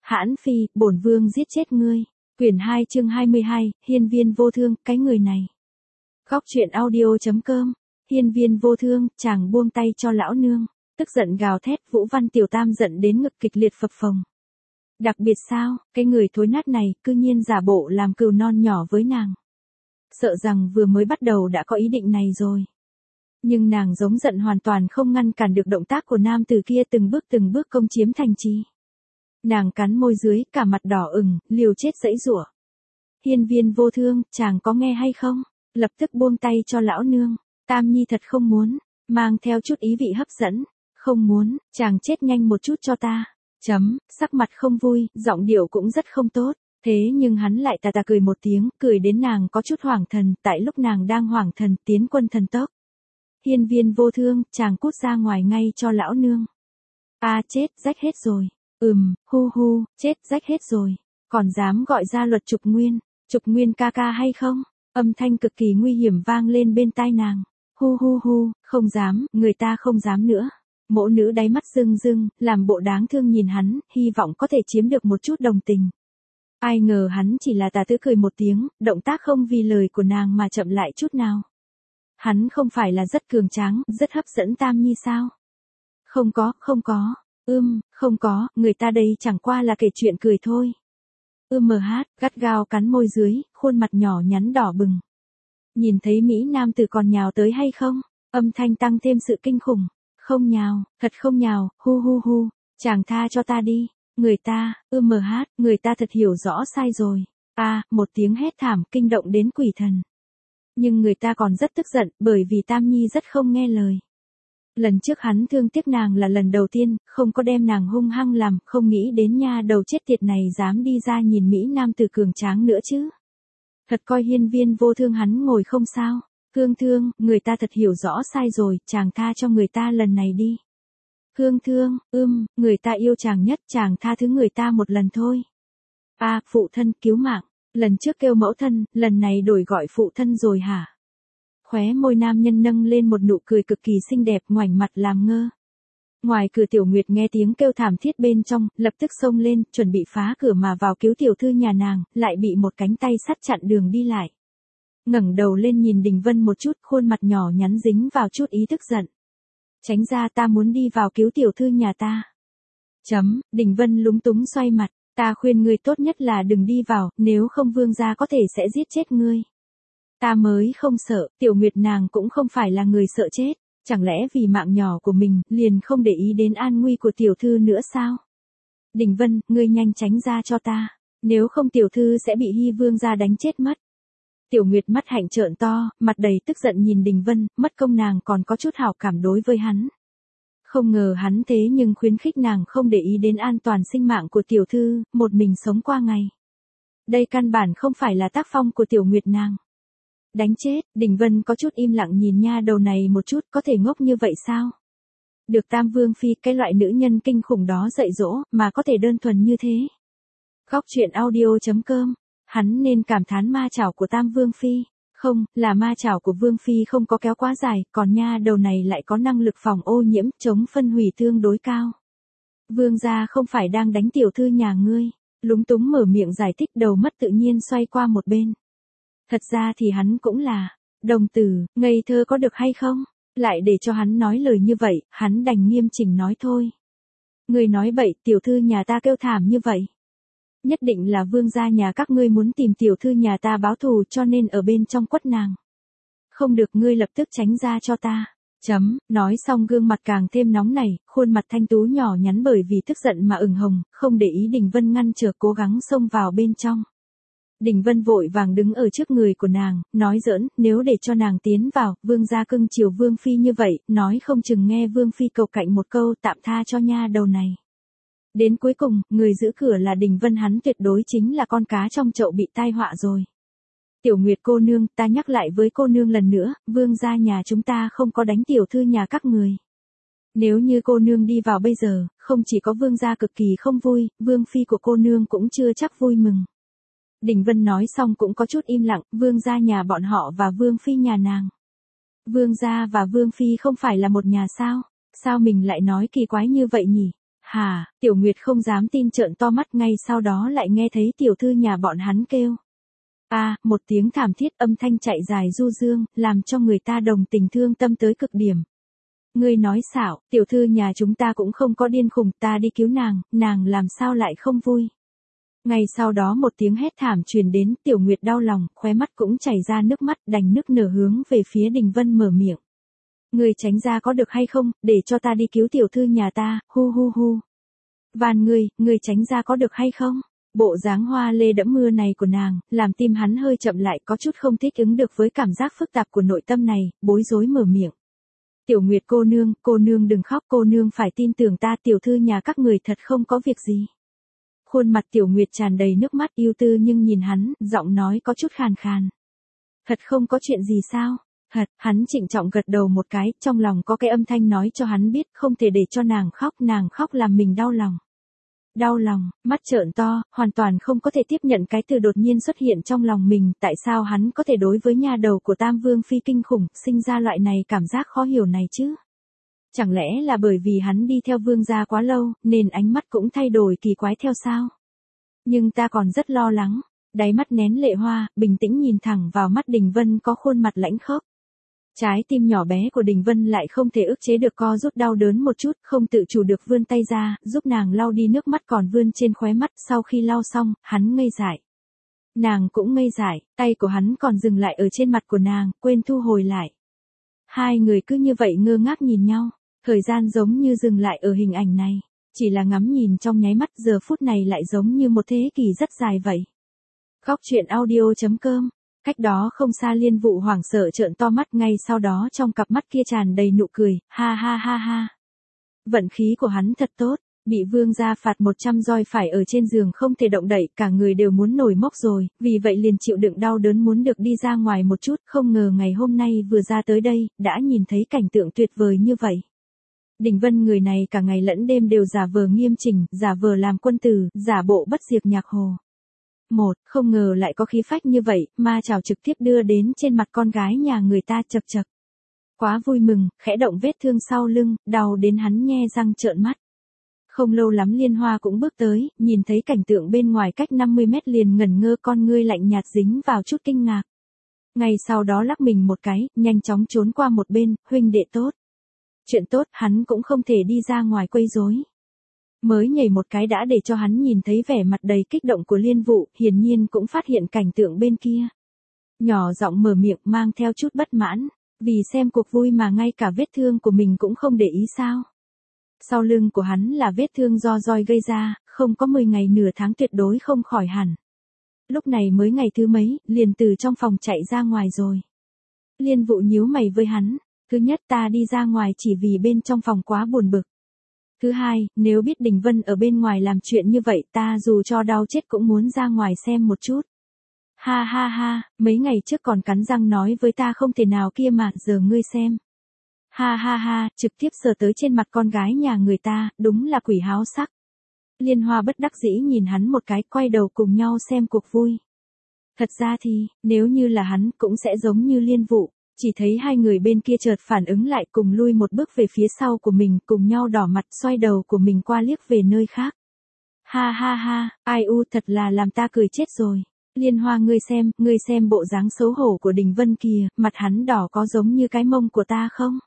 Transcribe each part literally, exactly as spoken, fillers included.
Hãn phi, bổn vương giết chết ngươi. Quyển hai chương hai mươi hai, hiên viên vô thương, cái người này. Góc truyện audio chấm com. Hiên viên vô thương, chàng buông tay cho lão nương. Tức giận gào thét, Vũ Văn Tiểu Tam giận đến ngực kịch liệt phập phồng. Đặc biệt sao, cái người thối nát này, cư nhiên giả bộ làm cừu non nhỏ với nàng. Sợ rằng vừa mới bắt đầu đã có ý định này rồi. Nhưng nàng giống giận hoàn toàn không ngăn cản được động tác của nam tử kia từng bước từng bước công chiếm thành trì. Nàng cắn môi dưới, cả mặt đỏ ửng, liều chết giãy giụa. Hiên viên vô thương, chàng có nghe hay không? Lập tức buông tay cho lão nương. Tam Nhi thật không muốn, mang theo chút ý vị hấp dẫn. Không muốn, chàng chết nhanh một chút cho ta. Chấm, sắc mặt không vui, giọng điệu cũng rất không tốt. Thế nhưng hắn lại tà tà cười một tiếng, cười đến nàng có chút hoảng thần, tại lúc nàng đang hoảng thần, tiến quân thần tốc. Hiên viên vô thương, chàng cút ra ngoài ngay cho lão nương. A à, chết, rách hết rồi. Ừm, hu hu, chết rách hết rồi. Còn dám gọi ra luật Trục Nguyên, Trục Nguyên ca ca hay không? Âm thanh cực kỳ nguy hiểm vang lên bên tai nàng. Hu hu hu, không dám, người ta không dám nữa. Mỗ nữ đáy mắt rưng rưng, làm bộ đáng thương nhìn hắn, hy vọng có thể chiếm được một chút đồng tình. Ai ngờ hắn chỉ là tà tứ cười một tiếng, động tác không vì lời của nàng mà chậm lại chút nào. Hắn không phải là rất cường tráng, rất hấp dẫn Tam Nhi sao? Không có, không có. Ưm, không có, người ta đây chẳng qua là kể chuyện cười thôi. Ưm mờ hát, gắt gao cắn môi dưới, khuôn mặt nhỏ nhắn đỏ bừng. Nhìn thấy Mỹ Nam tử còn nhào tới hay không? Âm thanh tăng thêm sự kinh khủng. Không nhào, thật không nhào, hu hu hu, chàng tha cho ta đi. Người ta, ưm mờ hát, người ta thật hiểu rõ sai rồi. A, à, một tiếng hét thảm kinh động đến quỷ thần. Nhưng người ta còn rất tức giận, bởi vì Tam Nhi rất không nghe lời. Lần trước hắn thương tiếc nàng là lần đầu tiên, không có đem nàng hung hăng làm, không nghĩ đến nha đầu chết tiệt này dám đi ra nhìn Mỹ Nam tử cường tráng nữa chứ. Thật coi hiên viên vô thương hắn ngồi không sao. Hương thương, người ta thật hiểu rõ sai rồi, chàng tha cho người ta lần này đi. Hương thương, ưm, người ta yêu chàng nhất, chàng tha thứ người ta một lần thôi. A, à, phụ thân cứu mạng, lần trước kêu mẫu thân, lần này đổi gọi phụ thân rồi hả? Khóe môi nam nhân nâng lên một nụ cười cực kỳ xinh đẹp, ngoảnh mặt làm ngơ. Ngoài cửa Tiểu Nguyệt nghe tiếng kêu thảm thiết bên trong, lập tức xông lên, chuẩn bị phá cửa mà vào cứu tiểu thư nhà nàng, lại bị một cánh tay sắt chặn đường đi lại. Ngẩng đầu lên nhìn Đình Vân một chút, khuôn mặt nhỏ nhắn dính vào chút ý thức giận. Tránh ra, ta muốn đi vào cứu tiểu thư nhà ta. Chấm, Đình Vân lúng túng xoay mặt, ta khuyên ngươi tốt nhất là đừng đi vào, nếu không vương gia có thể sẽ giết chết ngươi. Ta mới không sợ, Tiểu Nguyệt nàng cũng không phải là người sợ chết, chẳng lẽ vì mạng nhỏ của mình, liền không để ý đến an nguy của tiểu thư nữa sao? Đình Vân, ngươi nhanh tránh ra cho ta, nếu không tiểu thư sẽ bị Hy vương gia đánh chết mất. Tiểu Nguyệt mắt hạnh trợn to, mặt đầy tức giận nhìn Đình Vân, mất công nàng còn có chút hảo cảm đối với hắn. Không ngờ hắn thế nhưng khuyến khích nàng không để ý đến an toàn sinh mạng của tiểu thư, một mình sống qua ngày. Đây căn bản không phải là tác phong của Tiểu Nguyệt nàng. Đánh chết, Đình Vân có chút im lặng nhìn nha đầu này một chút, có thể ngốc như vậy sao? Được Tam Vương Phi, cái loại nữ nhân kinh khủng đó dạy dỗ, mà có thể đơn thuần như thế. Góc truyện audio chấm com. Hắn nên cảm thán ma chảo của Tam Vương Phi. Không, là ma chảo của Vương Phi không có kéo quá dài, còn nha đầu này lại có năng lực phòng ô nhiễm, chống phân hủy tương đối cao. Vương gia không phải đang đánh tiểu thư nhà ngươi. Lúng túng mở miệng giải thích, đầu mất tự nhiên xoay qua một bên. Thật ra thì hắn cũng là đồng tử, ngây thơ có được hay không? Lại để cho hắn nói lời như vậy, hắn đành nghiêm chỉnh nói thôi. Ngươi nói bậy, tiểu thư nhà ta kêu thảm như vậy. Nhất định là vương gia nhà các ngươi muốn tìm tiểu thư nhà ta báo thù cho nên ở bên trong quất nàng. Không được, ngươi lập tức tránh ra cho ta. Chấm, nói xong gương mặt càng thêm nóng nảy, khuôn mặt thanh tú nhỏ nhắn bởi vì tức giận mà ửng hồng, không để ý Đình Vân ngăn trở, cố gắng xông vào bên trong. Đình Vân vội vàng đứng ở trước người của nàng, nói giỡn, nếu để cho nàng tiến vào, vương gia cưng chiều Vương Phi như vậy, nói không chừng nghe Vương Phi cầu cạnh một câu tạm tha cho nha đầu này. Đến cuối cùng, người giữ cửa là Đình Vân, hắn tuyệt đối chính là con cá trong chậu bị tai họa rồi. Tiểu Nguyệt cô nương, ta nhắc lại với cô nương lần nữa, vương gia nhà chúng ta không có đánh tiểu thư nhà các người. Nếu như cô nương đi vào bây giờ, không chỉ có vương gia cực kỳ không vui, Vương Phi của cô nương cũng chưa chắc vui mừng. Đình Vân nói xong cũng có chút im lặng, vương gia nhà bọn họ và Vương Phi nhà nàng. Vương gia và Vương Phi không phải là một nhà sao? Sao mình lại nói kỳ quái như vậy nhỉ? Hà, Tiểu Nguyệt không dám tin trợn to mắt, ngay sau đó lại nghe thấy tiểu thư nhà bọn hắn kêu. A, à, một tiếng thảm thiết, âm thanh chạy dài du dương, làm cho người ta đồng tình thương tâm tới cực điểm. Ngươi nói xạo, tiểu thư nhà chúng ta cũng không có điên khùng, ta đi cứu nàng, nàng làm sao lại không vui. Ngay sau đó một tiếng hét thảm truyền đến, Tiểu Nguyệt đau lòng, khóe mắt cũng chảy ra nước mắt, đành nức nở hướng về phía Đình Vân mở miệng. Ngươi tránh ra có được hay không, để cho ta đi cứu tiểu thư nhà ta, hu hu hu. Van ngươi, ngươi tránh ra có được hay không? Bộ dáng hoa lê đẫm mưa này của nàng, làm tim hắn hơi chậm lại, có chút không thích ứng được với cảm giác phức tạp của nội tâm này, bối rối mở miệng. Tiểu Nguyệt cô nương, cô nương đừng khóc, cô nương phải tin tưởng ta, tiểu thư nhà các người thật không có việc gì. Khuôn mặt Tiểu Nguyệt tràn đầy nước mắt yêu tư nhưng nhìn hắn, giọng nói có chút khàn khàn. Thật không có chuyện gì sao? Thật, hắn trịnh trọng gật đầu một cái, trong lòng có cái âm thanh nói cho hắn biết không thể để cho nàng khóc, nàng khóc làm mình đau lòng. Đau lòng, mắt trợn to, hoàn toàn không có thể tiếp nhận cái từ đột nhiên xuất hiện trong lòng mình, tại sao hắn có thể đối với nha đầu của Tam Vương Phi kinh khủng, sinh ra loại này cảm giác khó hiểu này chứ? Chẳng lẽ là bởi vì hắn đi theo vương gia quá lâu, nên ánh mắt cũng thay đổi kỳ quái theo sao? Nhưng ta còn rất lo lắng, đáy mắt nén lệ hoa, bình tĩnh nhìn thẳng vào mắt Đình Vân có khuôn mặt lãnh khốc. Trái tim nhỏ bé của Đình Vân lại không thể ức chế được co rút đau đớn một chút, không tự chủ được vươn tay ra, giúp nàng lau đi nước mắt còn vươn trên khóe mắt, sau khi lau xong, hắn ngây dại. Nàng cũng ngây dại, tay của hắn còn dừng lại ở trên mặt của nàng, quên thu hồi lại. Hai người cứ như vậy ngơ ngác nhìn nhau, thời gian giống như dừng lại ở hình ảnh này, chỉ là ngắm nhìn trong nháy mắt, giờ phút này lại giống như một thế kỷ rất dài vậy. Góc truyện audio chấm com. Cách đó không xa Liên Vụ hoảng sợ trợn to mắt, ngay sau đó trong cặp mắt kia tràn đầy nụ cười, ha ha ha ha. Vận khí của hắn thật tốt, bị vương gia phạt một trăm roi phải ở trên giường không thể động đậy, cả người đều muốn nổi mốc rồi, vì vậy liền chịu đựng đau đớn muốn được đi ra ngoài một chút, không ngờ ngày hôm nay vừa ra tới đây, đã nhìn thấy cảnh tượng tuyệt vời như vậy. Đình Vân người này cả ngày lẫn đêm đều giả vờ nghiêm chỉnh, giả vờ làm quân tử, giả bộ bất diệt nhạc hồ. Một, không ngờ lại có khí phách như vậy, ma chảo trực tiếp đưa đến trên mặt con gái nhà người ta, chật chật. Quá vui mừng, khẽ động vết thương sau lưng, đau đến hắn nhe răng trợn mắt. Không lâu lắm Liên Hoa cũng bước tới, nhìn thấy cảnh tượng bên ngoài cách năm mươi mét liền ngẩn ngơ, con ngươi lạnh nhạt dính vào chút kinh ngạc. Ngay sau đó lắc mình một cái, nhanh chóng trốn qua một bên, huynh đệ tốt. Chuyện tốt, hắn cũng không thể đi ra ngoài quấy rối. Mới nhảy một cái đã để cho hắn nhìn thấy vẻ mặt đầy kích động của Liên Vụ, hiển nhiên cũng phát hiện cảnh tượng bên kia. Nhỏ giọng mở miệng mang theo chút bất mãn, vì xem cuộc vui mà ngay cả vết thương của mình cũng không để ý sao. Sau lưng của hắn là vết thương do roi gây ra, không có mười ngày nửa tháng tuyệt đối không khỏi hẳn. Lúc này mới ngày thứ mấy, liền từ trong phòng chạy ra ngoài rồi. Liên Vụ nhíu mày với hắn, thứ nhất ta đi ra ngoài chỉ vì bên trong phòng quá buồn bực. Thứ hai, nếu biết Đình Vân ở bên ngoài làm chuyện như vậy ta dù cho đau chết cũng muốn ra ngoài xem một chút. Ha ha ha, mấy ngày trước còn cắn răng nói với ta không thể nào kia mà, giờ ngươi xem. Ha ha ha, trực tiếp sờ tới trên mặt con gái nhà người ta, đúng là quỷ háo sắc. Liên Hoa bất đắc dĩ nhìn hắn một cái, quay đầu cùng nhau xem cuộc vui. Thật ra thì, nếu như là hắn cũng sẽ giống như Liên Vụ. Chỉ thấy hai người bên kia chợt phản ứng lại cùng lui một bước về phía sau của mình, cùng nhau đỏ mặt xoay đầu của mình qua liếc về nơi khác. Ha ha ha, ai u thật là làm ta cười chết rồi. Liên Hoa ngươi xem, ngươi xem bộ dáng xấu hổ của Đình Vân kìa, mặt hắn đỏ có giống như cái mông của ta không?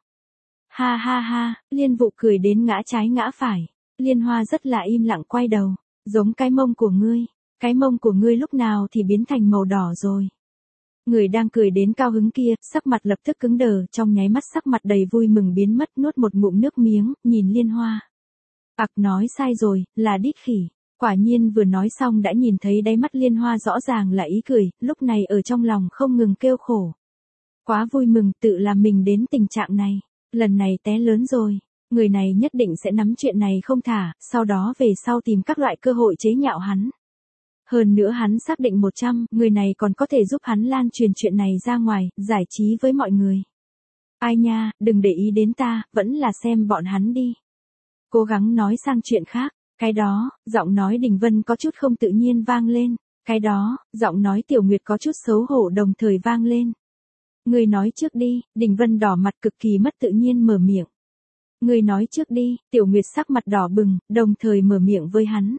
Ha ha ha, Liên Vụ cười đến ngã trái ngã phải. Liên Hoa rất là im lặng quay đầu, giống cái mông của ngươi, cái mông của ngươi lúc nào thì biến thành màu đỏ rồi. Người đang cười đến cao hứng kia, sắc mặt lập tức cứng đờ, trong nháy mắt sắc mặt đầy vui mừng biến mất, nuốt một ngụm nước miếng, nhìn Liên Hoa. Ặc nói sai rồi, là đít khỉ. Quả nhiên vừa nói xong đã nhìn thấy đáy mắt Liên Hoa rõ ràng là ý cười, lúc này ở trong lòng không ngừng kêu khổ. Quá vui mừng, tự làm mình đến tình trạng này. Lần này té lớn rồi. Người này nhất định sẽ nắm chuyện này không thả, sau đó về sau tìm các loại cơ hội chế nhạo hắn. Hơn nữa hắn xác định một trăm, người này còn có thể giúp hắn lan truyền chuyện này ra ngoài, giải trí với mọi người. Ai nha, đừng để ý đến ta, vẫn là xem bọn hắn đi. Cố gắng nói sang chuyện khác. Cái đó, giọng nói Đình Vân có chút không tự nhiên vang lên. Cái đó, giọng nói Tiểu Nguyệt có chút xấu hổ đồng thời vang lên. Người nói trước đi, Đình Vân đỏ mặt cực kỳ mất tự nhiên mở miệng. Ngươi nói trước đi, Tiểu Nguyệt sắc mặt đỏ bừng, đồng thời mở miệng với hắn.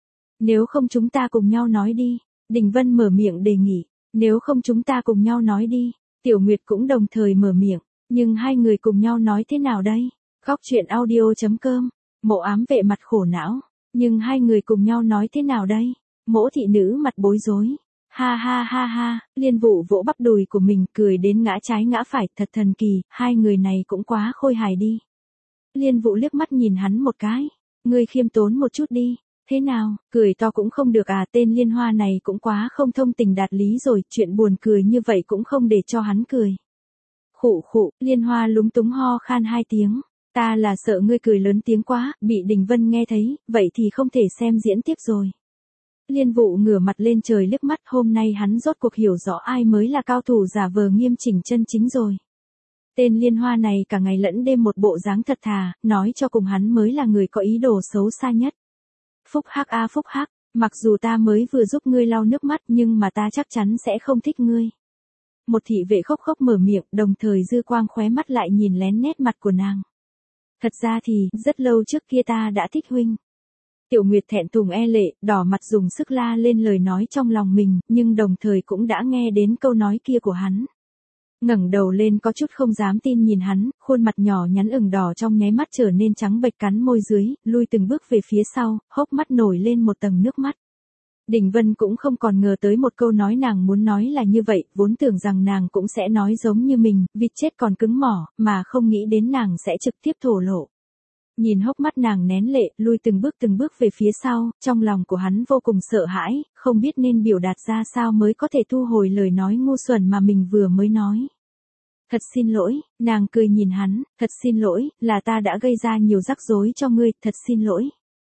Nếu không chúng ta cùng nhau nói đi, Đình Vân mở miệng đề nghị, nếu không chúng ta cùng nhau nói đi, Tiểu Nguyệt cũng đồng thời mở miệng, nhưng hai người cùng nhau nói thế nào đây? Góc truyện audio.com, Mộ Ám Vệ mặt khổ não, nhưng hai người cùng nhau nói thế nào đây? Mỗ thị nữ mặt bối rối. Ha ha ha ha, Liên Vũ vỗ bắp đùi của mình cười đến ngã trái ngã phải, thật thần kỳ, hai người này cũng quá khôi hài đi. Liên Vũ liếc mắt nhìn hắn một cái, ngươi khiêm tốn một chút đi, thế nào, cười to cũng không được à, tên Liên Hoa này cũng quá không thông tình đạt lý rồi, chuyện buồn cười như vậy cũng không để cho hắn cười. Khụ khụ, Liên Hoa lúng túng ho khan hai tiếng, ta là sợ ngươi cười lớn tiếng quá, bị Đình Vân nghe thấy, vậy thì không thể xem diễn tiếp rồi. Liên Vũ ngửa mặt lên trời liếc mắt, hôm nay hắn rốt cuộc hiểu rõ ai mới là cao thủ giả vờ nghiêm chỉnh chân chính rồi. Tên Liên Hoa này cả ngày lẫn đêm một bộ dáng thật thà, nói cho cùng hắn mới là người có ý đồ xấu xa nhất. Phúc hắc a phúc hắc, mặc dù ta mới vừa giúp ngươi lau nước mắt nhưng mà ta chắc chắn sẽ không thích ngươi. Một thị vệ khóc khóc mở miệng, đồng thời dư quang khóe mắt lại nhìn lén nét mặt của nàng. Thật ra thì, rất lâu trước kia ta đã thích huynh. Tiểu Nguyệt thẹn thùng e lệ, đỏ mặt dùng sức la lên lời nói trong lòng mình, nhưng đồng thời cũng đã nghe đến câu nói kia của hắn. Ngẩng đầu lên có chút không dám tin nhìn hắn, khuôn mặt nhỏ nhắn ửng đỏ trong nháy mắt trở nên trắng bệch, cắn môi dưới, lui từng bước về phía sau, hốc mắt nổi lên một tầng nước mắt. Đình Vân cũng không còn ngờ tới một câu nói nàng muốn nói là như vậy, vốn tưởng rằng nàng cũng sẽ nói giống như mình, vịt chết còn cứng mỏ, mà không nghĩ đến nàng sẽ trực tiếp thổ lộ. Nhìn hốc mắt nàng nén lệ, lui từng bước từng bước về phía sau, trong lòng của hắn vô cùng sợ hãi, không biết nên biểu đạt ra sao mới có thể thu hồi lời nói ngu xuẩn mà mình vừa mới nói. Thật xin lỗi, nàng cười nhìn hắn, thật xin lỗi, là ta đã gây ra nhiều rắc rối cho ngươi, thật xin lỗi.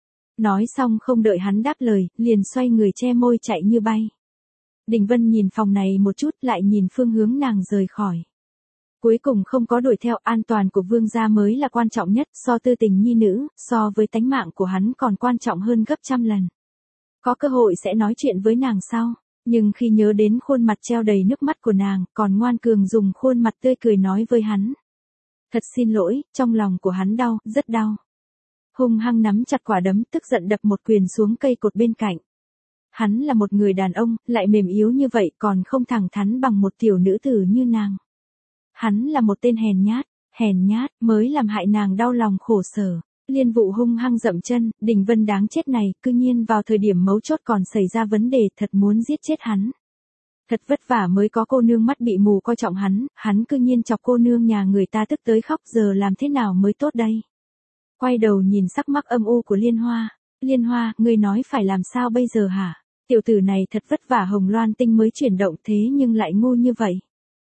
Nói xong không đợi hắn đáp lời, liền xoay người che môi chạy như bay. Đình Vân nhìn phòng này một chút lại nhìn phương hướng nàng rời khỏi. Cuối cùng không có đuổi theo, an toàn của vương gia mới là quan trọng nhất, so tư tình nhi nữ, so với tánh mạng của hắn còn quan trọng hơn gấp trăm lần. Có cơ hội sẽ nói chuyện với nàng sau, nhưng khi nhớ đến khuôn mặt treo đầy nước mắt của nàng, còn ngoan cường dùng khuôn mặt tươi cười nói với hắn. Thật xin lỗi, trong lòng của hắn đau, rất đau. Hung hăng nắm chặt quả đấm, tức giận đập một quyền xuống cây cột bên cạnh. Hắn là một người đàn ông, lại mềm yếu như vậy còn không thẳng thắn bằng một tiểu nữ tử như nàng. Hắn là một tên hèn nhát, hèn nhát, mới làm hại nàng đau lòng khổ sở. Liên Vũ hung hăng dậm chân, Đình Vân đáng chết này, cư nhiên vào thời điểm mấu chốt còn xảy ra vấn đề, thật muốn giết chết hắn. Thật vất vả mới có cô nương mắt bị mù coi trọng hắn, hắn cư nhiên chọc cô nương nhà người ta tức tới khóc, giờ làm thế nào mới tốt đây? Quay đầu nhìn sắc mặt âm u của Liên Hoa, Liên Hoa, ngươi nói phải làm sao bây giờ hả? Tiểu tử này thật vất vả Hồng Loan tinh mới chuyển động thế nhưng lại ngu như vậy.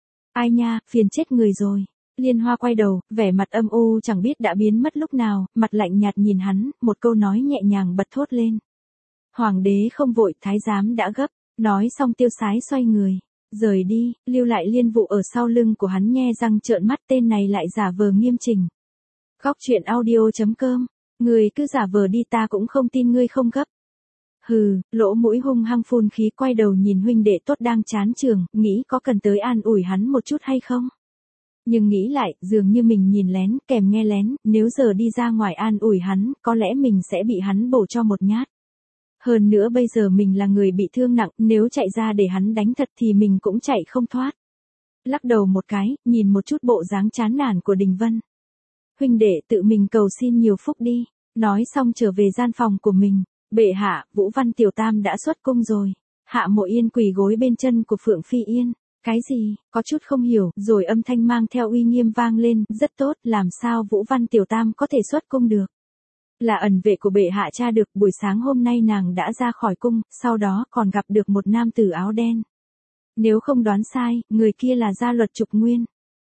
Ai nha, phiền chết người rồi. Liên Hoa quay đầu, vẻ mặt âm u chẳng biết đã biến mất lúc nào, mặt lạnh nhạt nhìn hắn, một câu nói nhẹ nhàng bật thốt lên. Hoàng đế không vội, thái giám đã gấp, nói xong tiêu sái xoay người, rời đi, lưu lại Liên Vũ ở sau lưng của hắn nhe răng trợn mắt, tên này lại giả vờ nghiêm chỉnh. Góc truyện audio.com, người cứ giả vờ đi, ta cũng không tin ngươi không gấp. Hừ, lỗ mũi hung hăng phun khí, quay đầu nhìn huynh đệ tốt đang chán trường, nghĩ có cần tới an ủi hắn một chút hay không? Nhưng nghĩ lại, dường như mình nhìn lén, kèm nghe lén, nếu giờ đi ra ngoài an ủi hắn, có lẽ mình sẽ bị hắn bổ cho một nhát. Hơn nữa bây giờ mình là người bị thương nặng, nếu chạy ra để hắn đánh thật thì mình cũng chạy không thoát. Lắc đầu một cái, nhìn một chút bộ dáng chán nản của Đình Vân. Huynh đệ tự mình cầu xin nhiều phúc đi, nói xong trở về gian phòng của mình. Bệ hạ, Vũ Văn Tiểu Tam đã xuất cung rồi. Hạ Mộ Yên quỳ gối bên chân của Phượng Phi Yên. Cái gì, có chút không hiểu, rồi âm thanh mang theo uy nghiêm vang lên, rất tốt, làm sao Vũ Văn Tiểu Tam có thể xuất cung được? Là ẩn vệ của bệ hạ tra được, buổi sáng hôm nay nàng đã ra khỏi cung, sau đó còn gặp được một nam tử áo đen. Nếu không đoán sai, người kia là Gia Luật Trục Nguyên.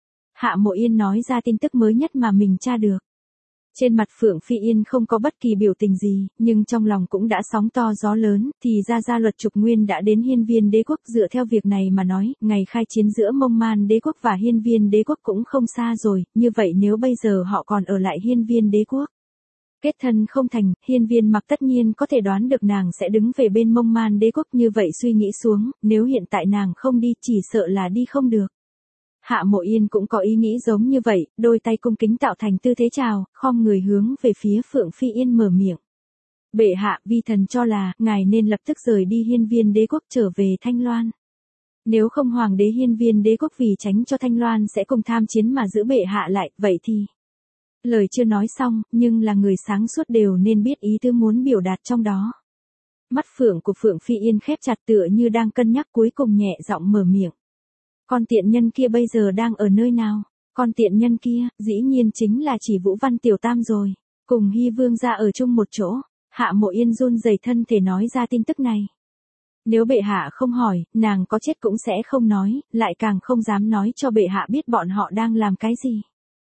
Hạ Mộ Yên nói ra tin tức mới nhất mà mình tra được. Trên mặt Phượng Phi Yên không có bất kỳ biểu tình gì, nhưng trong lòng cũng đã sóng to gió lớn, thì ra Gia Luật Trục Nguyên đã đến Hiên Viên Đế quốc. Dựa theo việc này mà nói, ngày khai chiến giữa Mông Man Đế quốc và Hiên Viên Đế quốc cũng không xa rồi, như vậy nếu bây giờ họ còn ở lại Hiên Viên Đế quốc. Kết thân không thành, Hiên Viên Mặc tất nhiên có thể đoán được nàng sẽ đứng về bên Mông Man Đế quốc, như vậy suy nghĩ xuống, nếu hiện tại nàng không đi chỉ sợ là đi không được. Hạ Mộ Yên cũng có ý nghĩ giống như vậy, đôi tay cung kính tạo thành tư thế chào, khom người hướng về phía Phượng Phi Yên mở miệng. Bệ hạ, vi thần cho là, ngài nên lập tức rời đi Hiên Viên đế quốc trở về Thanh Loan. Nếu không Hoàng đế Hiên Viên đế quốc vì tránh cho Thanh Loan sẽ cùng tham chiến mà giữ bệ hạ lại, vậy thì... Lời chưa nói xong, nhưng là người sáng suốt đều nên biết ý tứ muốn biểu đạt trong đó. Mắt phượng của Phượng Phi Yên khép chặt tựa như đang cân nhắc, cuối cùng nhẹ giọng mở miệng. Con tiện nhân kia bây giờ đang ở nơi nào? Con tiện nhân kia, dĩ nhiên chính là chỉ Vũ Văn Tiểu Tam rồi. Cùng Hy Vương gia ở chung một chỗ. Hạ Mộ Yên run rẩy thân thể nói ra tin tức này. Nếu bệ hạ không hỏi, nàng có chết cũng sẽ không nói, lại càng không dám nói cho bệ hạ biết bọn họ đang làm cái gì.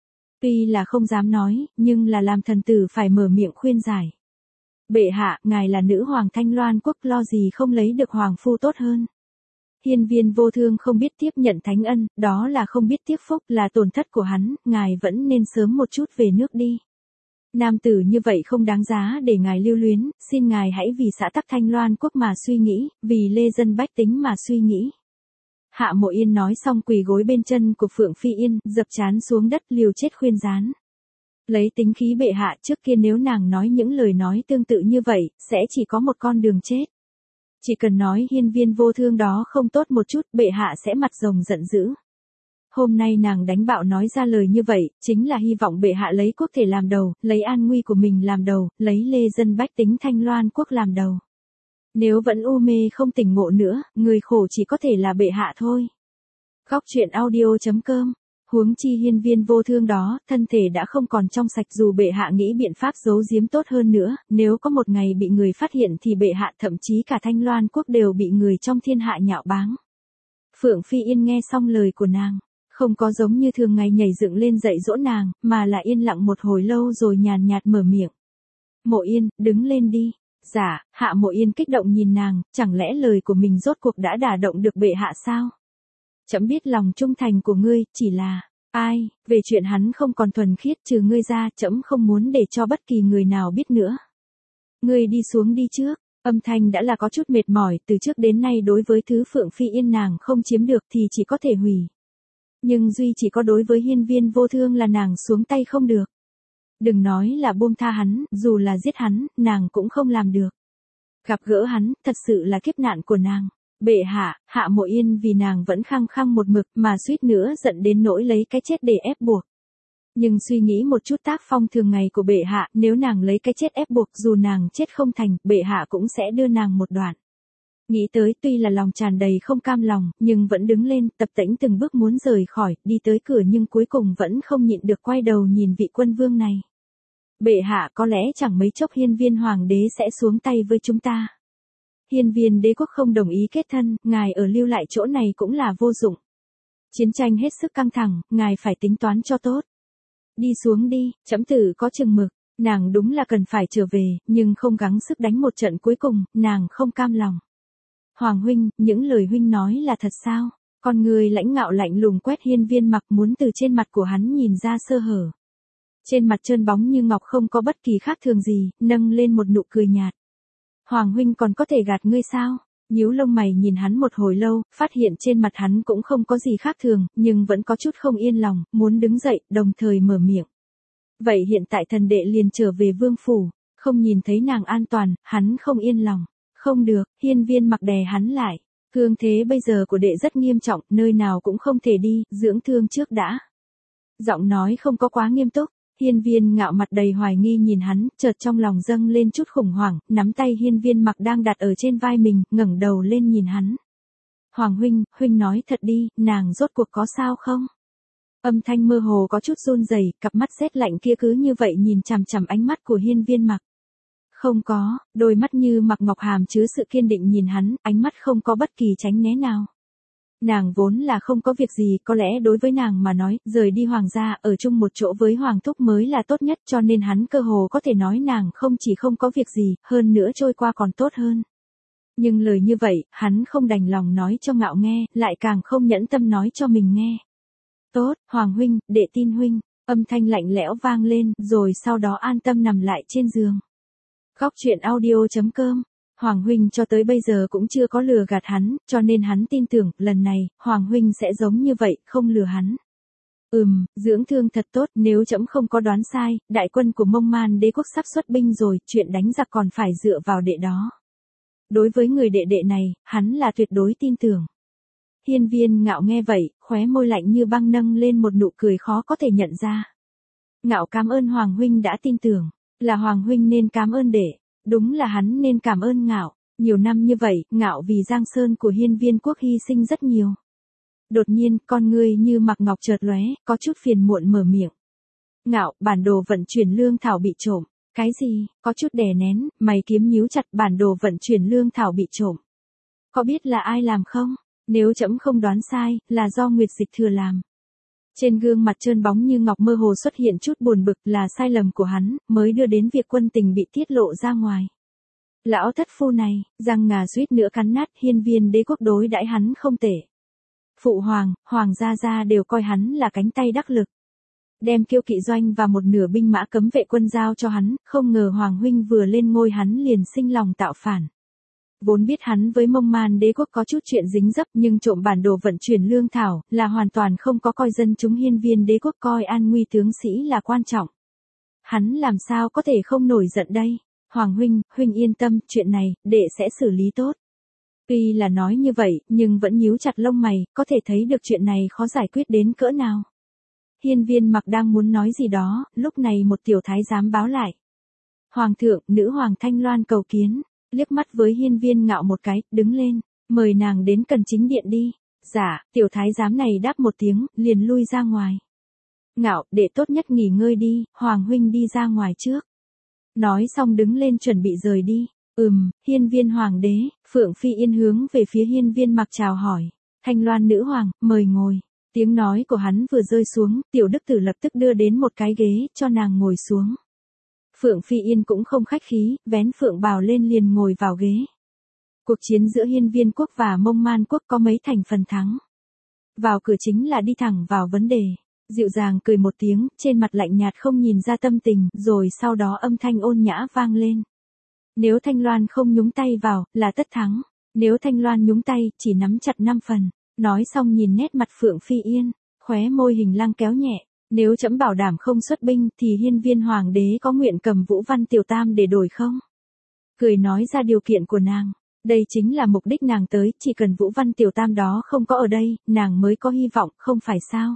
Tuy là không dám nói, nhưng là làm thần tử phải mở miệng khuyên giải. Bệ hạ, ngài là nữ hoàng Thanh Loan quốc, lo gì không lấy được hoàng phu tốt hơn. Hiên Viên Vô Thương không biết tiếp nhận thánh ân, đó là không biết tiếc phúc, là tổn thất của hắn, ngài vẫn nên sớm một chút về nước đi. Nam tử như vậy không đáng giá để ngài lưu luyến, xin ngài hãy vì xã tắc Thanh Loan quốc mà suy nghĩ, vì lê dân bách tính mà suy nghĩ. Hạ Mộ Yên nói xong quỳ gối bên chân của Phượng Phi Yên, dập trán xuống đất liều chết khuyên rán. Lấy tính khí bệ hạ, trước kia nếu nàng nói những lời nói tương tự như vậy, sẽ chỉ có một con đường chết. Chỉ cần nói Hiên Viên Vô Thương đó không tốt một chút, bệ hạ sẽ mặt rồng giận dữ. Hôm nay nàng đánh bạo nói ra lời như vậy, chính là hy vọng bệ hạ lấy quốc thể làm đầu, lấy an nguy của mình làm đầu, lấy lê dân bách tính Thanh Loan quốc làm đầu. Nếu vẫn u mê không tỉnh ngộ nữa, người khổ chỉ có thể là bệ hạ thôi. Góc truyện audio chấm com. Huống chi Hiên Viên Vô Thương đó, thân thể đã không còn trong sạch, dù bệ hạ nghĩ biện pháp giấu giếm tốt hơn nữa, nếu có một ngày bị người phát hiện thì bệ hạ thậm chí cả Thanh Loan quốc đều bị người trong thiên hạ nhạo báng. Phượng Phi Yên nghe xong lời của nàng, không có giống như thường ngày nhảy dựng lên dạy dỗ nàng, mà là yên lặng một hồi lâu rồi nhàn nhạt mở miệng. Mộ Yên, đứng lên đi. Dạ, Hạ Mộ Yên kích động nhìn nàng, chẳng lẽ lời của mình rốt cuộc đã đả động được bệ hạ sao? Chấm biết lòng trung thành của ngươi, chỉ là, ai, về chuyện hắn không còn thuần khiết trừ ngươi ra, chấm không muốn để cho bất kỳ người nào biết nữa. Ngươi đi xuống đi trước, âm thanh đã là có chút mệt mỏi, từ trước đến nay đối với thứ Phượng Phi Yên nàng không chiếm được thì chỉ có thể hủy. Nhưng duy chỉ có đối với Hiên Viên Vô Thương là nàng xuống tay không được. Đừng nói là buông tha hắn, dù là giết hắn, nàng cũng không làm được. Gặp gỡ hắn, thật sự là kiếp nạn của nàng. Bệ hạ, Hạ Mộ Yên vì nàng vẫn khăng khăng một mực mà suýt nữa giận đến nỗi lấy cái chết để ép buộc. Nhưng suy nghĩ một chút tác phong thường ngày của bệ hạ, nếu nàng lấy cái chết ép buộc dù nàng chết không thành, bệ hạ cũng sẽ đưa nàng một đoạn. Nghĩ tới tuy là lòng tràn đầy không cam lòng, nhưng vẫn đứng lên, tập tễnh từng bước muốn rời khỏi, đi tới cửa nhưng cuối cùng vẫn không nhịn được quay đầu nhìn vị quân vương này. Bệ hạ, có lẽ chẳng mấy chốc Hiên Viên Hoàng đế sẽ xuống tay với chúng ta. Hiên Viên đế quốc không đồng ý kết thân, ngài ở lưu lại chỗ này cũng là vô dụng. Chiến tranh hết sức căng thẳng, ngài phải tính toán cho tốt. Đi xuống đi, chấm tử có chừng mực, nàng đúng là cần phải trở về, nhưng không gắng sức đánh một trận cuối cùng, nàng không cam lòng. Hoàng huynh, những lời huynh nói là thật sao? Con người lãnh ngạo lạnh lùng quét Hiên Viên Mặc, muốn từ trên mặt của hắn nhìn ra sơ hở. Trên mặt trơn bóng như ngọc không có bất kỳ khác thường gì, nâng lên một nụ cười nhạt. Hoàng huynh còn có thể gạt ngươi sao? Nhíu lông mày nhìn hắn một hồi lâu, phát hiện trên mặt hắn cũng không có gì khác thường, nhưng vẫn có chút không yên lòng, muốn đứng dậy, đồng thời mở miệng. Vậy hiện tại thần đệ liền trở về vương phủ, không nhìn thấy nàng an toàn, hắn không yên lòng. Không được, Hiên Viên Mặc đè hắn lại. Thương thế bây giờ của đệ rất nghiêm trọng, nơi nào cũng không thể đi, dưỡng thương trước đã. Giọng nói không có quá nghiêm túc. Hiên Viên Ngạo mặt đầy hoài nghi nhìn hắn, chợt trong lòng dâng lên chút khủng hoảng, nắm tay Hiên Viên Mặc đang đặt ở trên vai mình, ngẩng đầu lên nhìn hắn. Hoàng huynh, huynh nói thật đi, nàng rốt cuộc có sao không? Âm thanh mơ hồ có chút run rẩy, cặp mắt sét lạnh kia cứ như vậy nhìn chằm chằm ánh mắt của Hiên Viên Mặc. Không có, đôi mắt như mặc ngọc hàm chứa sự kiên định nhìn hắn, ánh mắt không có bất kỳ tránh né nào. Nàng vốn là không có việc gì, có lẽ đối với nàng mà nói, rời đi hoàng gia, ở chung một chỗ với hoàng thúc mới là tốt nhất, cho nên hắn cơ hồ có thể nói nàng không chỉ không có việc gì, hơn nữa trôi qua còn tốt hơn. Nhưng lời như vậy, hắn không đành lòng nói cho Ngạo nghe, lại càng không nhẫn tâm nói cho mình nghe. Tốt, Hoàng huynh, đệ tin huynh, âm thanh lạnh lẽo vang lên, rồi sau đó an tâm nằm lại trên giường. Góc truyện audio chấm com Hoàng huynh cho tới bây giờ cũng chưa có lừa gạt hắn, cho nên hắn tin tưởng, lần này, Hoàng huynh sẽ giống như vậy, không lừa hắn. Ừm, dưỡng thương thật tốt, nếu trẫm không có đoán sai, đại quân của Mông Man đế quốc sắp xuất binh rồi, chuyện đánh giặc còn phải dựa vào đệ đó. Đối với người đệ đệ này, hắn là tuyệt đối tin tưởng. Hiên Viên Ngạo nghe vậy, khóe môi lạnh như băng nâng lên một nụ cười khó có thể nhận ra. Ngạo cảm ơn Hoàng huynh đã tin tưởng, là Hoàng huynh nên cảm ơn đệ, đúng là hắn nên cảm ơn Ngạo, nhiều năm như vậy, Ngạo vì Giang Sơn của Hiên Viên quốc hy sinh rất nhiều. Đột nhiên, con ngươi như mặc ngọc chợt lóe, có chút phiền muộn mở miệng. Ngạo, bản đồ vận chuyển lương thảo bị trộm. Cái gì? Có chút đè nén, mày kiếm nhíu chặt, bản đồ vận chuyển lương thảo bị trộm. Có biết là ai làm không? Nếu trẫm không đoán sai, là do Nguyệt Dịch Thừa làm. Trên gương mặt trơn bóng như ngọc mơ hồ xuất hiện chút buồn bực, là sai lầm của hắn, mới đưa đến việc quân tình bị tiết lộ ra ngoài. Lão thất phu này, răng ngà suýt nữa cắn nát, Hiên Viên đế quốc đối đãi hắn không tệ. Phụ hoàng, hoàng gia gia đều coi hắn là cánh tay đắc lực. Đem Kiêu Kỵ doanh và một nửa binh mã cấm vệ quân giao cho hắn, không ngờ hoàng huynh vừa lên ngôi hắn liền sinh lòng tạo phản. Vốn biết hắn với Mông Man đế quốc có chút chuyện dính dấp, nhưng trộm bản đồ vận chuyển lương thảo là hoàn toàn không có coi dân chúng Hiên Viên đế quốc coi an nguy tướng sĩ là quan trọng. Hắn làm sao có thể không nổi giận đây? Hoàng huynh, huynh yên tâm, chuyện này đệ sẽ xử lý tốt. Tuy là nói như vậy, nhưng vẫn nhíu chặt lông mày, có thể thấy được chuyện này khó giải quyết đến cỡ nào. Hiên Viên Mặc đang muốn nói gì đó, lúc này một tiểu thái giám báo lại. Hoàng thượng, nữ hoàng Thanh Loan cầu kiến, liếc mắt với Hiên Viên Ngạo một cái, đứng lên, mời nàng đến Cần Chính điện đi. Dạ, tiểu thái giám này đáp một tiếng, liền lui ra ngoài. Ngạo, đệ tốt nhất nghỉ ngơi đi, hoàng huynh đi ra ngoài trước. Nói xong đứng lên chuẩn bị rời đi. Ừm, Hiên Viên hoàng đế, Phượng Phi Yên hướng về phía Hiên Viên Mặc chào hỏi. Thanh Loan nữ hoàng, mời ngồi. Tiếng nói của hắn vừa rơi xuống, tiểu đức tử lập tức đưa đến một cái ghế, cho nàng ngồi xuống. Phượng Phi Yên cũng không khách khí, vén phượng bào lên liền ngồi vào ghế. Cuộc chiến giữa Hiên Viên quốc và Mông Man quốc có mấy thành phần thắng. Vào cửa chính là đi thẳng vào vấn đề. Dịu dàng cười một tiếng, trên mặt lạnh nhạt không nhìn ra tâm tình, rồi sau đó âm thanh ôn nhã vang lên. Nếu Thanh Loan không nhúng tay vào, là tất thắng. Nếu Thanh Loan nhúng tay, chỉ nắm chặt năm phần. Nói xong nhìn nét mặt Phượng Phi Yên, khóe môi hình lăng kéo nhẹ. Nếu trẫm bảo đảm không xuất binh, thì Hiên Viên hoàng đế có nguyện cầm Vũ Văn Tiểu Tam để đổi không? Cười nói ra điều kiện của nàng. Đây chính là mục đích nàng tới, chỉ cần Vũ Văn Tiểu Tam đó không có ở đây, nàng mới có hy vọng, không phải sao?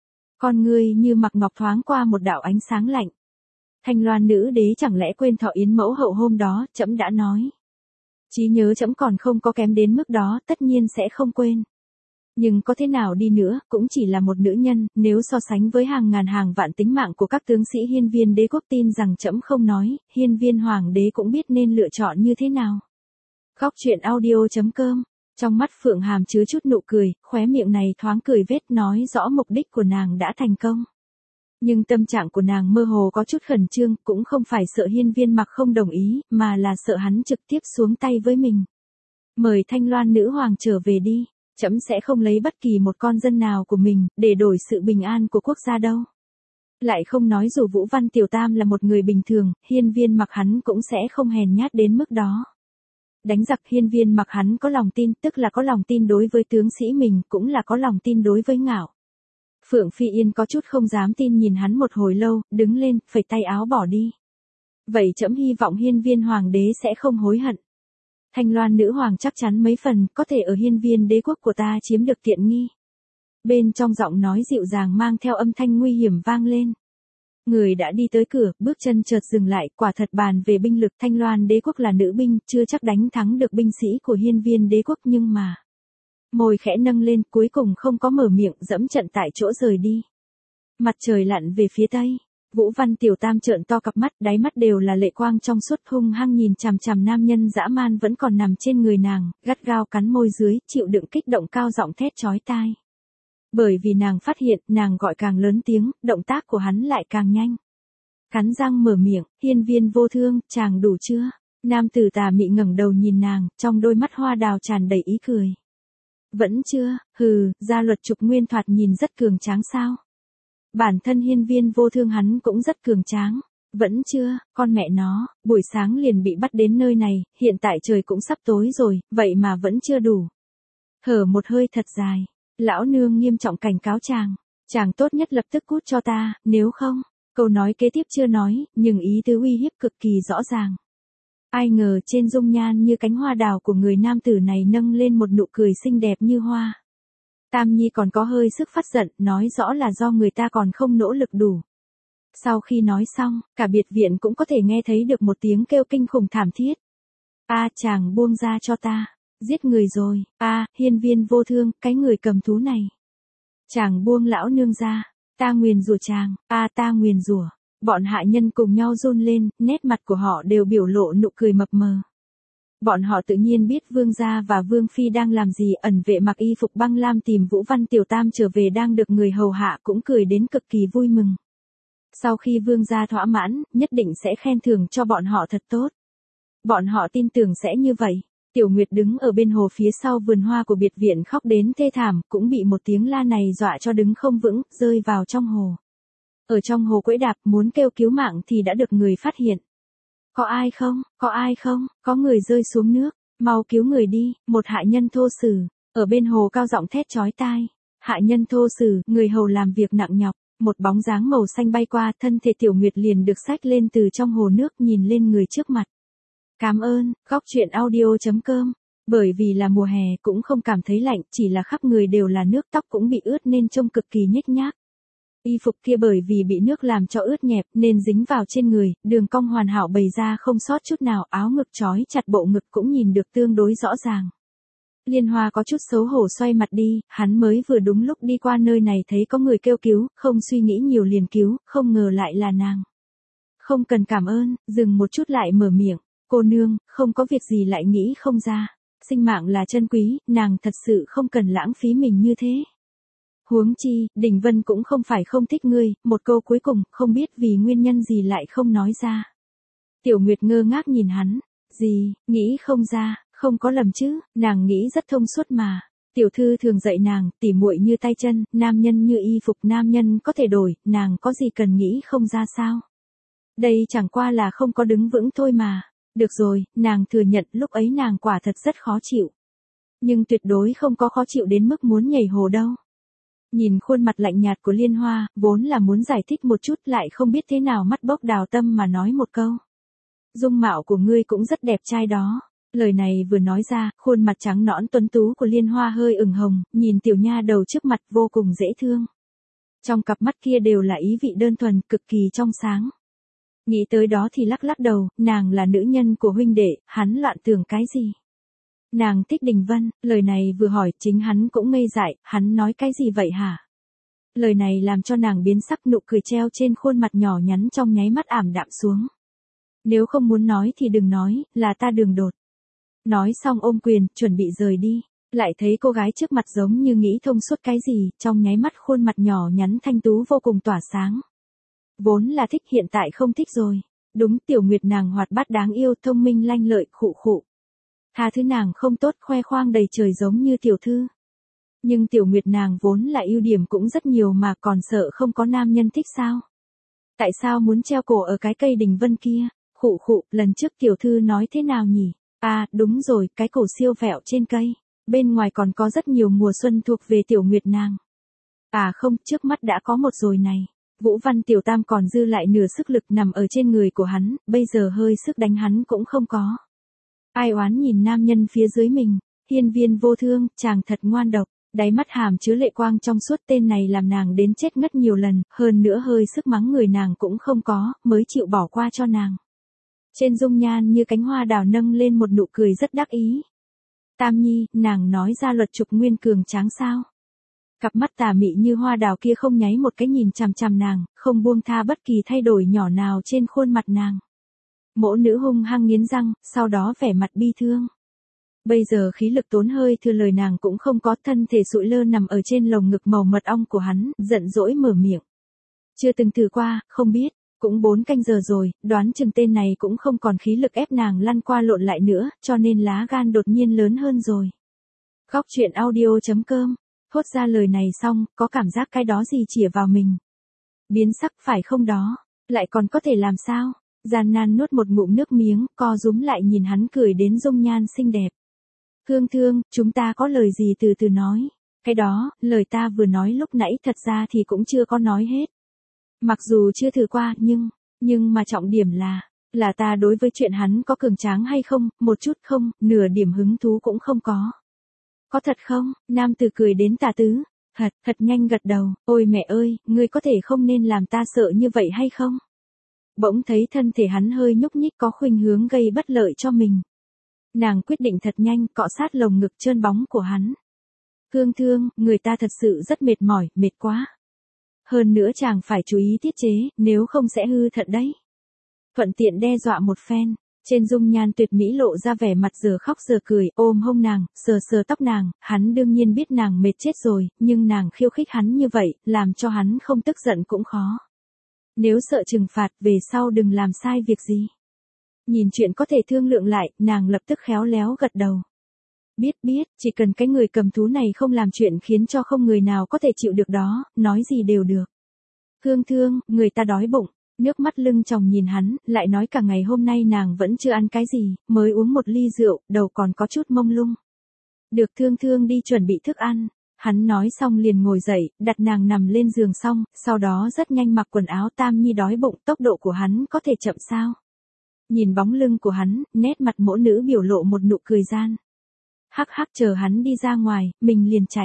Con ngươi như mặc ngọc thoáng qua một đạo ánh sáng lạnh. Thanh Loan nữ đế chẳng lẽ quên thọ yến mẫu hậu hôm đó, trẫm đã nói. Trí nhớ trẫm còn không có kém đến mức đó, tất nhiên sẽ không quên. Nhưng có thế nào đi nữa, cũng chỉ là một nữ nhân, nếu so sánh với hàng ngàn hàng vạn tính mạng của các tướng sĩ Hiên Viên đế quốc, tin rằng trẫm không nói, Hiên Viên hoàng đế cũng biết nên lựa chọn như thế nào. Góc truyện audio chấm com. Trong mắt Phượng Hàm chứa chút nụ cười, khóe miệng này thoáng cười vết, nói rõ mục đích của nàng đã thành công. Nhưng tâm trạng của nàng mơ hồ có chút khẩn trương, cũng không phải sợ Hiên Viên Mặc không đồng ý, mà là sợ hắn trực tiếp xuống tay với mình. Mời Thanh Loan nữ hoàng trở về đi, trẫm sẽ không lấy bất kỳ một con dân nào của mình, để đổi sự bình an của quốc gia đâu. Lại không nói dù Vũ Văn Tiểu Tam là một người bình thường, Hiên Viên Mặc hắn cũng sẽ không hèn nhát đến mức đó. Đánh giặc, Hiên Viên Mặc hắn có lòng tin, tức là có lòng tin đối với tướng sĩ mình, cũng là có lòng tin đối với Ngạo. Phượng Phi Yên có chút không dám tin nhìn hắn một hồi lâu, đứng lên, phẩy tay áo bỏ đi. Vậy trẫm hy vọng Hiên Viên hoàng đế sẽ không hối hận. Thanh Loan nữ hoàng chắc chắn mấy phần, có thể ở Hiên Viên đế quốc của ta chiếm được tiện nghi. Bên trong giọng nói dịu dàng mang theo âm thanh nguy hiểm vang lên. Người đã đi tới cửa, bước chân chợt dừng lại, quả thật bàn về binh lực Thanh Loan đế quốc là nữ binh, chưa chắc đánh thắng được binh sĩ của Hiên Viên đế quốc, nhưng mà. Môi khẽ nâng lên, cuối cùng không có mở miệng, dẫm trận tại chỗ rời đi. Mặt trời lặn về phía tây. Vũ Văn Tiểu Tam trợn to cặp mắt, đáy mắt đều là lệ quang trong suốt, hung hăng nhìn chằm chằm nam nhân dã man vẫn còn nằm trên người nàng, gắt gao cắn môi dưới, chịu đựng kích động cao giọng thét chói tai. Bởi vì nàng phát hiện, nàng gọi càng lớn tiếng, động tác của hắn lại càng nhanh. Cắn răng mở miệng, Hiên Viên vô thương, chàng đủ chưa? Nam tử tà mị ngẩng đầu nhìn nàng, trong đôi mắt hoa đào tràn đầy ý cười. Vẫn chưa, hừ, gia luật trục nguyên thoạt nhìn rất cường tráng sao? Bản thân Hiên Viên vô thương hắn cũng rất cường tráng. Vẫn chưa, con mẹ nó, buổi sáng liền bị bắt đến nơi này, hiện tại trời cũng sắp tối rồi, vậy mà vẫn chưa đủ. Thở một hơi thật dài, lão nương nghiêm trọng cảnh cáo chàng, chàng tốt nhất lập tức cút cho ta, nếu không, câu nói kế tiếp chưa nói, nhưng ý tứ uy hiếp cực kỳ rõ ràng. Ai ngờ trên dung nhan như cánh hoa đào của người nam tử này nâng lên một nụ cười xinh đẹp như hoa. Tam Nhi còn có hơi sức phát giận, nói rõ là do người ta còn không nỗ lực đủ. Sau khi nói xong, cả biệt viện cũng có thể nghe thấy được một tiếng kêu kinh khủng thảm thiết. A chàng buông ra cho ta, giết người rồi, a hiên viên vô thương, cái người cầm thú này. Chàng buông lão nương ra, ta nguyền rủa chàng, a ta nguyền rủa. Bọn hạ nhân cùng nhau run lên, nét mặt của họ đều biểu lộ nụ cười mập mờ. Bọn họ tự nhiên biết vương gia và vương phi đang làm gì, ẩn vệ mặc y phục băng lam tìm Vũ Văn Tiểu Tam trở về đang được người hầu hạ cũng cười đến cực kỳ vui mừng. Sau khi vương gia thỏa mãn, nhất định sẽ khen thưởng cho bọn họ thật tốt. Bọn họ tin tưởng sẽ như vậy. Tiểu Nguyệt đứng ở bên hồ phía sau vườn hoa của biệt viện khóc đến thê thảm, cũng bị một tiếng la này dọa cho đứng không vững, rơi vào trong hồ. Ở trong hồ quẫy đạp muốn kêu cứu mạng thì đã được người phát hiện. Có ai không, có ai không, có người rơi xuống nước, mau cứu người đi, một hạ nhân thô sử, ở bên hồ cao giọng thét chói tai. Hạ nhân thô sử, người hầu làm việc nặng nhọc, một bóng dáng màu xanh bay qua, thân thể Tiểu Nguyệt liền được xách lên từ trong hồ nước nhìn lên người trước mặt. Cảm ơn, góc truyện audio chấm com. Bởi vì là mùa hè cũng không cảm thấy lạnh, chỉ là khắp người đều là nước, tóc cũng bị ướt nên trông cực kỳ nhếch nhác. Y phục kia bởi vì bị nước làm cho ướt nhẹp nên dính vào trên người, đường cong hoàn hảo bày ra không sót chút nào, áo ngực trói chặt bộ ngực cũng nhìn được tương đối rõ ràng. Liên Hoa có chút xấu hổ xoay mặt đi, hắn mới vừa đúng lúc đi qua nơi này thấy có người kêu cứu, không suy nghĩ nhiều liền cứu, không ngờ lại là nàng. Không cần cảm ơn, dừng một chút lại mở miệng, cô nương, không có việc gì lại nghĩ không ra, sinh mạng là chân quý, nàng thật sự không cần lãng phí mình như thế. Huống chi, Đình Vân cũng không phải không thích ngươi, một câu cuối cùng, không biết vì nguyên nhân gì lại không nói ra. Tiểu Nguyệt ngơ ngác nhìn hắn, gì, nghĩ không ra, không có lầm chứ, nàng nghĩ rất thông suốt mà. Tiểu thư thường dạy nàng, tỉ muội như tay chân, nam nhân như y phục, nam nhân có thể đổi, nàng có gì cần nghĩ không ra sao. Đây chẳng qua là không có đứng vững thôi mà. Được rồi, nàng thừa nhận lúc ấy nàng quả thật rất khó chịu. Nhưng tuyệt đối không có khó chịu đến mức muốn nhảy hồ đâu. Nhìn khuôn mặt lạnh nhạt của Liên Hoa, vốn là muốn giải thích một chút lại không biết thế nào mắt bốc đào tâm mà nói một câu. Dung mạo của ngươi cũng rất đẹp trai đó. Lời này vừa nói ra, khuôn mặt trắng nõn tuấn tú của Liên Hoa hơi ửng hồng, nhìn tiểu nha đầu trước mặt vô cùng dễ thương. Trong cặp mắt kia đều là ý vị đơn thuần, cực kỳ trong sáng. Nghĩ tới đó thì lắc lắc đầu, nàng là nữ nhân của huynh đệ, hắn loạn tưởng cái gì. Nàng thích Đình Vân, lời này vừa hỏi chính hắn cũng ngây dại, hắn nói cái gì vậy hả? Lời này làm cho nàng biến sắc, nụ cười treo trên khuôn mặt nhỏ nhắn trong nháy mắt ảm đạm xuống. Nếu không muốn nói thì đừng nói, là ta đường đột. Nói xong ôm quyền, chuẩn bị rời đi, lại thấy cô gái trước mặt giống như nghĩ thông suốt cái gì, trong nháy mắt khuôn mặt nhỏ nhắn thanh tú vô cùng tỏa sáng. Vốn là thích hiện tại không thích rồi. Đúng, Tiểu Nguyệt nàng hoạt bát đáng yêu, thông minh lanh lợi, khụ khụ. Tha thứ nàng không tốt, khoe khoang đầy trời giống như tiểu thư. Nhưng Tiểu Nguyệt nàng vốn là ưu điểm cũng rất nhiều mà còn sợ không có nam nhân thích sao? Tại sao muốn treo cổ ở cái cây Đình Vân kia? Khụ khụ, lần trước tiểu thư nói thế nào nhỉ? À, đúng rồi, cái cổ siêu vẹo trên cây. Bên ngoài còn có rất nhiều mùa xuân thuộc về Tiểu Nguyệt nàng. À không, trước mắt đã có một rồi này. Vũ Văn Tiểu Tam còn dư lại nửa sức lực nằm ở trên người của hắn, bây giờ hơi sức đánh hắn cũng không có. Ai oán nhìn nam nhân phía dưới mình, hiên viên vô thương, chàng thật ngoan độc, đáy mắt hàm chứa lệ quang trong suốt, tên này làm nàng đến chết ngất nhiều lần, hơn nữa hơi sức mắng người nàng cũng không có, mới chịu bỏ qua cho nàng. Trên dung nhan như cánh hoa đào nâng lên một nụ cười rất đắc ý. Tam Nhi, nàng nói ra luật trục nguyên cường tráng sao? Cặp mắt tà mị như hoa đào kia không nháy một cái nhìn chằm chằm nàng, không buông tha bất kỳ thay đổi nhỏ nào trên khuôn mặt nàng. Mỗ nữ hung hăng nghiến răng, sau đó vẻ mặt bi thương. Bây giờ khí lực tốn hơi thừa, lời nàng cũng không có, thân thể sụi lơ nằm ở trên lồng ngực màu mật ong của hắn, giận dỗi mở miệng. Chưa từng thử qua, không biết, cũng bốn canh giờ rồi, đoán chừng tên này cũng không còn khí lực ép nàng lăn qua lộn lại nữa, cho nên lá gan đột nhiên lớn hơn rồi. Góc truyện audio chấm com. Thốt ra lời này xong, có cảm giác cái đó gì chĩa vào mình. Biến sắc phải không đó? Lại còn có thể làm sao? Gian nan nuốt một ngụm nước miếng, co rúm lại nhìn hắn cười đến dung nhan xinh đẹp. Thương thương, chúng ta có lời gì từ từ nói. Cái đó, lời ta vừa nói lúc nãy thật ra thì cũng chưa có nói hết. Mặc dù chưa thử qua, nhưng, nhưng mà trọng điểm là, là ta đối với chuyện hắn có cường tráng hay không, một chút không, nửa điểm hứng thú cũng không có. Có thật không? Nam tử cười đến tà tứ. Thật, thật nhanh gật đầu, ôi mẹ ơi, ngươi có thể không nên làm ta sợ như vậy hay không? Bỗng thấy thân thể hắn hơi nhúc nhích có khuynh hướng gây bất lợi cho mình. Nàng quyết định thật nhanh cọ sát lồng ngực trơn bóng của hắn. Thương thương, người ta thật sự rất mệt mỏi, mệt quá. Hơn nữa chàng phải chú ý tiết chế, nếu không sẽ hư thật đấy. Thuận tiện đe dọa một phen, trên dung nhan tuyệt mỹ lộ ra vẻ mặt giờ khóc giờ cười, ôm hông nàng, sờ sờ tóc nàng, hắn đương nhiên biết nàng mệt chết rồi, nhưng nàng khiêu khích hắn như vậy, làm cho hắn không tức giận cũng khó. Nếu sợ trừng phạt, về sau đừng làm sai việc gì. Nhìn chuyện có thể thương lượng lại, nàng lập tức khéo léo gật đầu. Biết biết, chỉ cần cái người cầm thú này không làm chuyện khiến cho không người nào có thể chịu được đó, nói gì đều được. Thương thương, người ta đói bụng, nước mắt lưng tròng nhìn hắn, lại nói cả ngày hôm nay nàng vẫn chưa ăn cái gì, mới uống một ly rượu, đầu còn có chút mông lung. Được thương thương đi chuẩn bị thức ăn. Hắn nói xong liền ngồi dậy, đặt nàng nằm lên giường xong, sau đó rất nhanh mặc quần áo. Tam Nhi đói bụng, tốc độ của hắn có thể chậm sao? Nhìn bóng lưng của hắn, nét mặt mỗ nữ biểu lộ một nụ cười gian. Hắc hắc chờ hắn đi ra ngoài, mình liền chạy.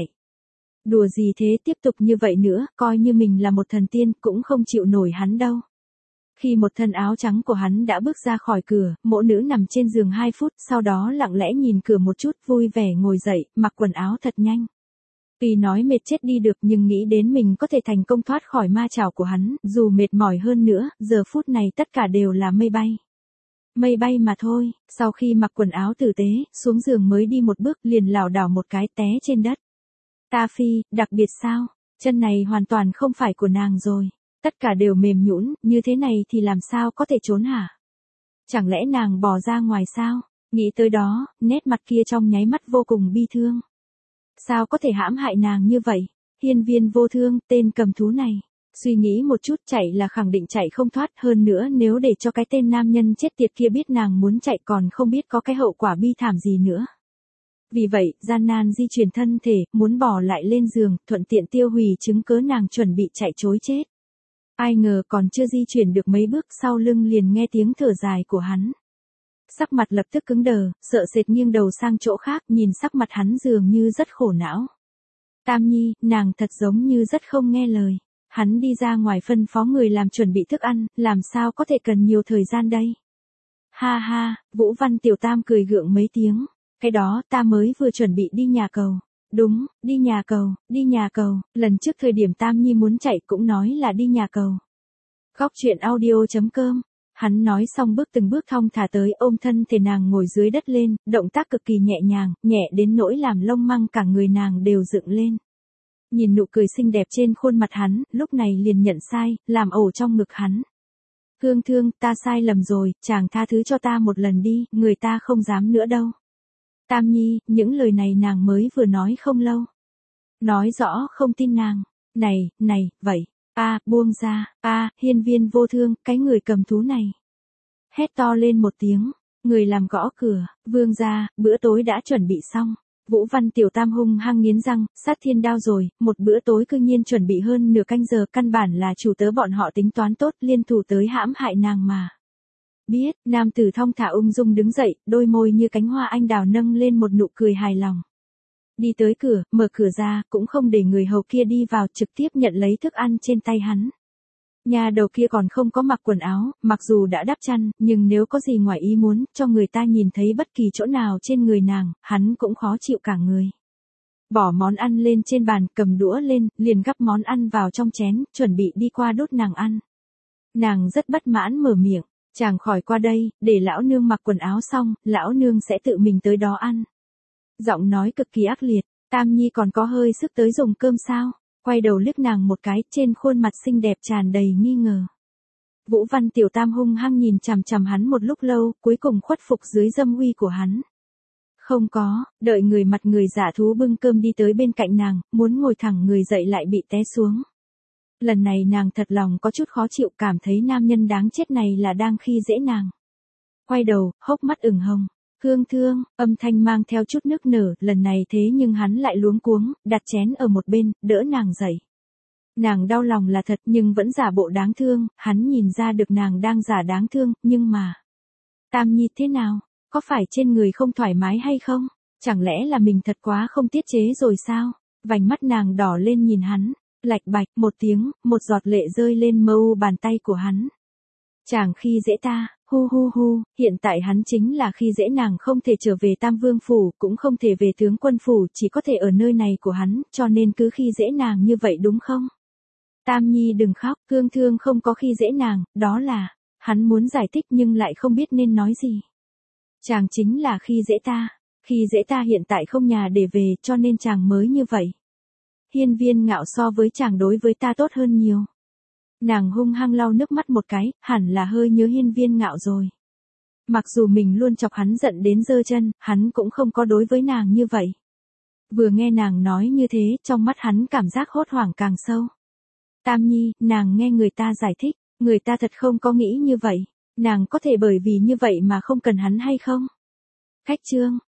Đùa gì thế, tiếp tục như vậy nữa, coi như mình là một thần tiên, cũng không chịu nổi hắn đâu. Khi một thân áo trắng của hắn đã bước ra khỏi cửa, mỗ nữ nằm trên giường hai phút, sau đó lặng lẽ nhìn cửa một chút, vui vẻ ngồi dậy, mặc quần áo thật nhanh. Tuy nói mệt chết đi được nhưng nghĩ đến mình có thể thành công thoát khỏi ma chảo của hắn, dù mệt mỏi hơn nữa, giờ phút này tất cả đều là mây bay. Mây bay mà thôi, sau khi mặc quần áo tử tế, xuống giường mới đi một bước liền lảo đảo một cái té trên đất. Ta phi, đặc biệt sao? Chân này hoàn toàn không phải của nàng rồi. Tất cả đều mềm nhũn, như thế này thì làm sao có thể trốn hả? Chẳng lẽ nàng bỏ ra ngoài sao? Nghĩ tới đó, nét mặt kia trong nháy mắt vô cùng bi thương. Sao có thể hãm hại nàng như vậy? Hiên Viên Vô Thương, tên cầm thú này. Suy nghĩ một chút chạy là khẳng định chạy không thoát, hơn nữa nếu để cho cái tên nam nhân chết tiệt kia biết nàng muốn chạy còn không biết có cái hậu quả bi thảm gì nữa. Vì vậy, gian nan di chuyển thân thể, muốn bỏ lại lên giường, thuận tiện tiêu hủy chứng cớ nàng chuẩn bị chạy trối chết. Ai ngờ còn chưa di chuyển được mấy bước sau lưng liền nghe tiếng thở dài của hắn. Sắc mặt lập tức cứng đờ, sợ sệt nghiêng đầu sang chỗ khác, nhìn sắc mặt hắn dường như rất khổ não. Tam Nhi, nàng thật giống như rất không nghe lời. Hắn đi ra ngoài phân phó người làm chuẩn bị thức ăn, làm sao có thể cần nhiều thời gian đây? Ha ha, Vũ Văn Tiểu Tam cười gượng mấy tiếng. Cái đó ta mới vừa chuẩn bị đi nhà cầu. Đúng, đi nhà cầu, đi nhà cầu, lần trước thời điểm Tam Nhi muốn chạy cũng nói là đi nhà cầu. Góc truyện audio chấm com. Hắn nói xong bước từng bước thong thả tới ôm thân thể nàng ngồi dưới đất lên, động tác cực kỳ nhẹ nhàng, nhẹ đến nỗi làm lông măng cả người nàng đều dựng lên. Nhìn nụ cười xinh đẹp trên khuôn mặt hắn, lúc này liền nhận sai, làm ổ trong ngực hắn. Thương thương, ta sai lầm rồi, chàng tha thứ cho ta một lần đi, người ta không dám nữa đâu. Tam Nhi, những lời này nàng mới vừa nói không lâu. Nói rõ không tin nàng. Này, này, vậy. A, buông ra, a, Hiên Viên Vô Thương, cái người cầm thú này. Hét to lên một tiếng, người làm gõ cửa, vương gia, bữa tối đã chuẩn bị xong. Vũ Văn Tiểu Tam hung hăng nghiến răng, sát thiên đao rồi, một bữa tối cư nhiên chuẩn bị hơn nửa canh giờ, căn bản là chủ tớ bọn họ tính toán tốt, liên thủ tới hãm hại nàng mà. Biết, nam tử thong thả ung dung đứng dậy, đôi môi như cánh hoa anh đào nâng lên một nụ cười hài lòng. Đi tới cửa, mở cửa ra, cũng không để người hầu kia đi vào, trực tiếp nhận lấy thức ăn trên tay hắn. Nhà đầu kia còn không có mặc quần áo, mặc dù đã đắp chăn, nhưng nếu có gì ngoài ý muốn, cho người ta nhìn thấy bất kỳ chỗ nào trên người nàng, hắn cũng khó chịu cả người. Bỏ món ăn lên trên bàn, cầm đũa lên, liền gắp món ăn vào trong chén, chuẩn bị đi qua đút nàng ăn. Nàng rất bất mãn mở miệng, chàng khỏi qua đây, để lão nương mặc quần áo xong, lão nương sẽ tự mình tới đó ăn. Giọng nói cực kỳ ác liệt, Tam Nhi còn có hơi sức tới dùng cơm sao? Quay đầu liếc nàng một cái, trên khuôn mặt xinh đẹp tràn đầy nghi ngờ. Vũ Văn Tiểu Tam hung hăng nhìn chằm chằm hắn một lúc lâu, cuối cùng khuất phục dưới dâm uy của hắn. Không có, đợi người mặt người giả thú bưng cơm đi tới bên cạnh nàng, muốn ngồi thẳng người dậy lại bị té xuống. Lần này nàng thật lòng có chút khó chịu, cảm thấy nam nhân đáng chết này là đang khi dễ nàng. Quay đầu, hốc mắt ửng hồng. Hương thương, âm thanh mang theo chút nức nở, lần này thế nhưng hắn lại luống cuống, đặt chén ở một bên, đỡ nàng dậy. Nàng đau lòng là thật nhưng vẫn giả bộ đáng thương, hắn nhìn ra được nàng đang giả đáng thương, nhưng mà... Tam Nhi thế nào? Có phải trên người không thoải mái hay không? Chẳng lẽ là mình thật quá không tiết chế rồi sao? Vành mắt nàng đỏ lên nhìn hắn, lạch bạch một tiếng, một giọt lệ rơi lên mu bàn tay của hắn. Chàng khi dễ ta, hu hu hu, hiện tại hắn chính là khi dễ nàng không thể trở về Tam Vương Phủ, cũng không thể về tướng quân phủ, chỉ có thể ở nơi này của hắn, cho nên cứ khi dễ nàng như vậy đúng không? Tam Nhi đừng khóc, Hương Thương không có khi dễ nàng, đó là, hắn muốn giải thích nhưng lại không biết nên nói gì. Chàng chính là khi dễ ta, khi dễ ta hiện tại không nhà để về cho nên chàng mới như vậy. Hiên Viên Ngạo so với chàng đối với ta tốt hơn nhiều. Nàng hung hăng lau nước mắt một cái, hẳn là hơi nhớ Hiên Viên Ngạo rồi. Mặc dù mình luôn chọc hắn giận đến giơ chân, hắn cũng không có đối với nàng như vậy. Vừa nghe nàng nói như thế, trong mắt hắn cảm giác hốt hoảng càng sâu. Tam Nhi, nàng nghe người ta giải thích, người ta thật không có nghĩ như vậy. Nàng có thể bởi vì như vậy mà không cần hắn hay không? Khách trương,